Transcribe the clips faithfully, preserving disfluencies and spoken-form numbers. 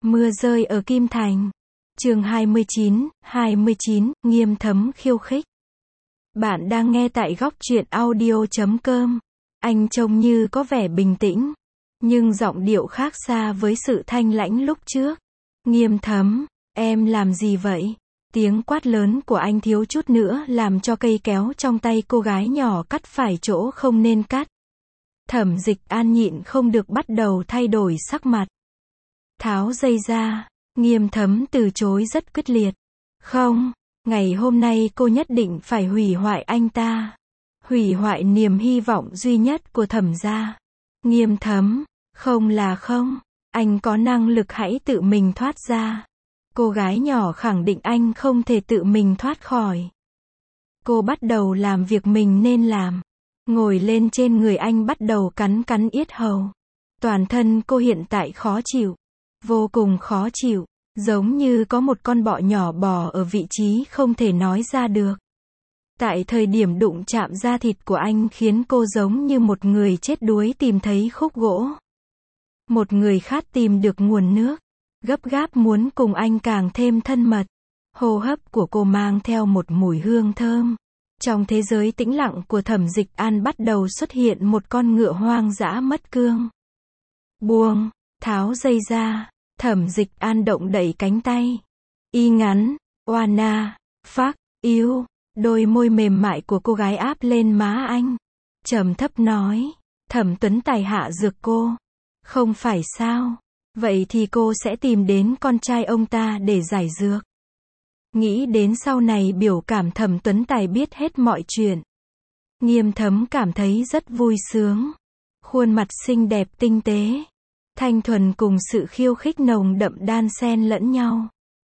Mưa rơi ở Kim Thành. Chương hai mươi chín, hai mươi chín, Nghiêm Thấm khiêu khích. Bạn đang nghe tại góc truyện audio chấm com. Anh trông như có vẻ bình tĩnh, nhưng giọng điệu khác xa với sự thanh lãnh lúc trước. Nghiêm Thấm, em làm gì vậy? Tiếng quát lớn của anh thiếu chút nữa làm cho cây kéo trong tay cô gái nhỏ cắt phải chỗ không nên cắt. Thẩm Dịch An nhịn không được bắt đầu thay đổi sắc mặt. Tháo dây ra. Nghiêm Thấm từ chối rất quyết liệt. Không, ngày hôm nay cô nhất định phải hủy hoại anh ta. Hủy hoại niềm hy vọng duy nhất của Thẩm gia. Nghiêm Thấm, không là không. Anh có năng lực hãy tự mình thoát ra. Cô gái nhỏ khẳng định anh không thể tự mình thoát khỏi. Cô bắt đầu làm việc mình nên làm. Ngồi lên trên người anh bắt đầu cắn cắn yết hầu. Toàn thân cô hiện tại khó chịu. Vô cùng khó chịu. Giống như có một con bọ nhỏ bò ở vị trí không thể nói ra được. Tại thời điểm đụng chạm da thịt của anh khiến cô giống như một người chết đuối tìm thấy khúc gỗ. Một người khát tìm được nguồn nước. Gấp gáp muốn cùng anh càng thêm thân mật. Hô hấp của cô mang theo một mùi hương thơm. Trong thế giới tĩnh lặng của Thẩm Dịch An bắt đầu xuất hiện một con ngựa hoang dã mất cương. Buông, tháo dây ra. Thẩm Dịch An động đậy cánh tay. Y ngắn, oana, phác, yêu. Đôi môi mềm mại của cô gái áp lên má anh. Trầm thấp nói. Thẩm Tuấn Tài hạ dược cô. Không phải sao? Vậy thì cô sẽ tìm đến con trai ông ta để giải dược. Nghĩ đến sau này biểu cảm Thẩm Tuấn Tài biết hết mọi chuyện. Nghiêm Thấm cảm thấy rất vui sướng. Khuôn mặt xinh đẹp tinh tế. Thanh thuần cùng sự khiêu khích nồng đậm đan xen lẫn nhau.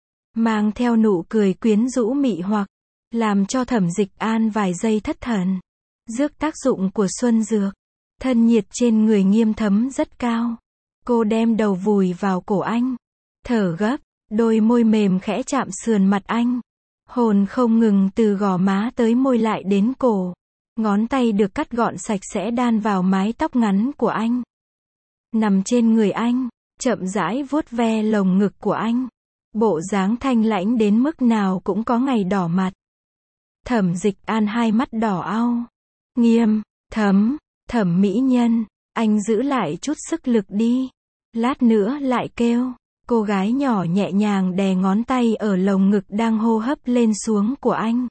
Mang theo nụ cười quyến rũ mị hoặc. Làm cho Thẩm Dịch An vài giây thất thần. Dước tác dụng của xuân dược. Thân nhiệt trên người Nghiêm Thấm rất cao. Cô đem đầu vùi vào cổ anh. Thở gấp. Đôi môi mềm khẽ chạm sườn mặt anh. Hồn không ngừng từ gò má tới môi lại đến cổ. Ngón tay được cắt gọn sạch sẽ đan vào mái tóc ngắn của anh. Nằm trên người anh, chậm rãi vuốt ve lồng ngực của anh. Bộ dáng thanh lãnh đến mức nào cũng có ngày đỏ mặt. Thẩm Dịch An hai mắt đỏ au. Nghiêm, Thấm, Thẩm mỹ nhân, anh giữ lại chút sức lực đi. Lát nữa lại kêu. Cô gái nhỏ nhẹ nhàng đè ngón tay ở lồng ngực đang hô hấp lên xuống của anh.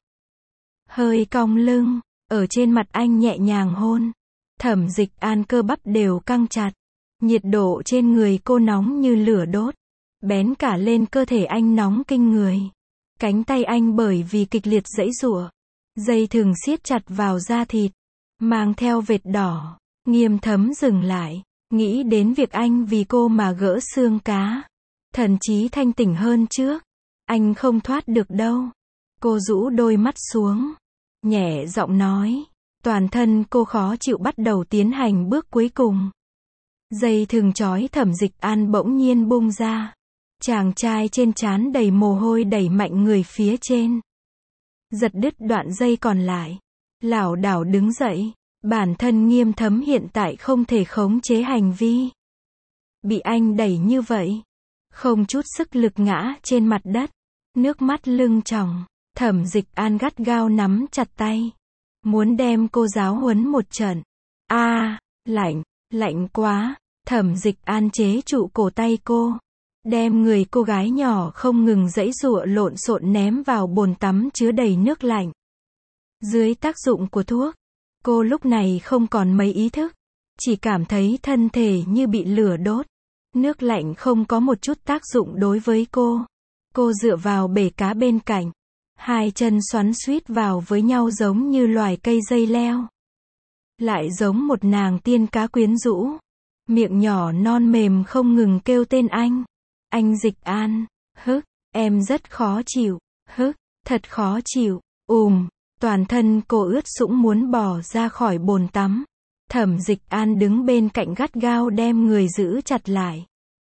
Hơi cong lưng, ở trên mặt anh nhẹ nhàng hôn. Thẩm Dịch An cơ bắp đều căng chặt. Nhiệt độ trên người cô nóng như lửa đốt. Bén cả lên cơ thể anh nóng kinh người. Cánh tay anh bởi vì kịch liệt giãy giụa. Dây thừng siết chặt vào da thịt. Mang theo vệt đỏ. Nghiêm Thấm dừng lại. Nghĩ đến việc anh vì cô mà gỡ xương cá. Thần trí thanh tỉnh hơn trước. Anh không thoát được đâu. Cô rũ đôi mắt xuống. Nhẹ giọng nói. Toàn thân cô khó chịu bắt đầu tiến hành bước cuối cùng. Dây thừng trói Thẩm Dịch An bỗng nhiên bung ra. Chàng trai trên trán đầy mồ hôi đẩy mạnh người phía trên. Giật đứt đoạn dây còn lại. Lảo đảo đứng dậy. Bản thân Nghiêm Thấm hiện tại không thể khống chế hành vi. Bị anh đẩy như vậy. Không chút sức lực ngã trên mặt đất. Nước mắt lưng tròng. Thẩm Dịch An gắt gao nắm chặt tay. Muốn đem cô giáo huấn một trận. A, à, lạnh, lạnh quá. Thẩm Dịch An chế trụ cổ tay cô. Đem người cô gái nhỏ không ngừng giãy giụa lộn xộn ném vào bồn tắm chứa đầy nước lạnh. Dưới tác dụng của thuốc, cô lúc này không còn mấy ý thức. Chỉ cảm thấy thân thể như bị lửa đốt. Nước lạnh không có một chút tác dụng đối với cô. Cô dựa vào bể cá bên cạnh. Hai chân xoắn xuýt vào với nhau giống như loài cây dây leo. Lại giống một nàng tiên cá quyến rũ. Miệng nhỏ non mềm không ngừng kêu tên anh. Anh Dịch An. Hức, em rất khó chịu. Hức, thật khó chịu. Ùm, toàn thân cô ướt sũng muốn bỏ ra khỏi bồn tắm. Thẩm Dịch An đứng bên cạnh gắt gao đem người giữ chặt lại.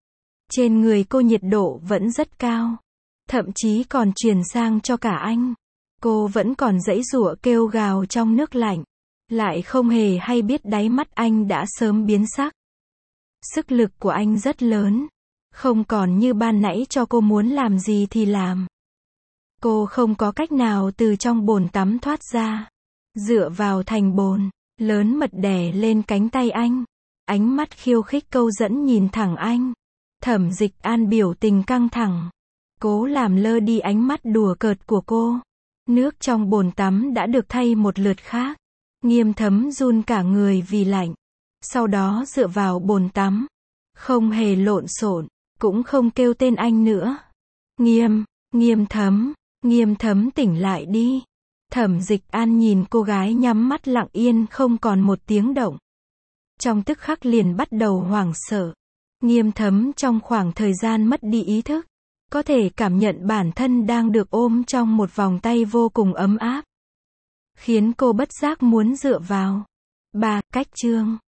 Trên người cô nhiệt độ vẫn rất cao. Thậm chí còn truyền sang cho cả anh. Cô vẫn còn giãy giụa kêu gào trong nước lạnh. Lại không hề hay biết đáy mắt anh đã sớm biến sắc. Sức lực của anh rất lớn. Không còn như ban nãy cho cô muốn làm gì thì làm. Cô không có cách nào từ trong bồn tắm thoát ra. Dựa vào thành bồn, lớn mật đè lên cánh tay anh. Ánh mắt khiêu khích câu dẫn nhìn thẳng anh. Thẩm Dịch An biểu tình căng thẳng. Cố làm lơ đi ánh mắt đùa cợt của cô. Nước trong bồn tắm đã được thay một lượt khác. Nghiêm Thấm run cả người vì lạnh. Sau đó dựa vào bồn tắm. Không hề lộn xộn, cũng không kêu tên anh nữa. Nghiêm, Nghiêm Thấm, Nghiêm Thấm tỉnh lại đi. Thẩm Dịch An nhìn cô gái nhắm mắt lặng yên không còn một tiếng động. Trong tức khắc liền bắt đầu hoảng sợ. Nghiêm Thấm trong khoảng thời gian mất đi ý thức, có thể cảm nhận bản thân đang được ôm trong một vòng tay vô cùng ấm áp. Khiến cô bất giác muốn dựa vào. Ba, cách chương.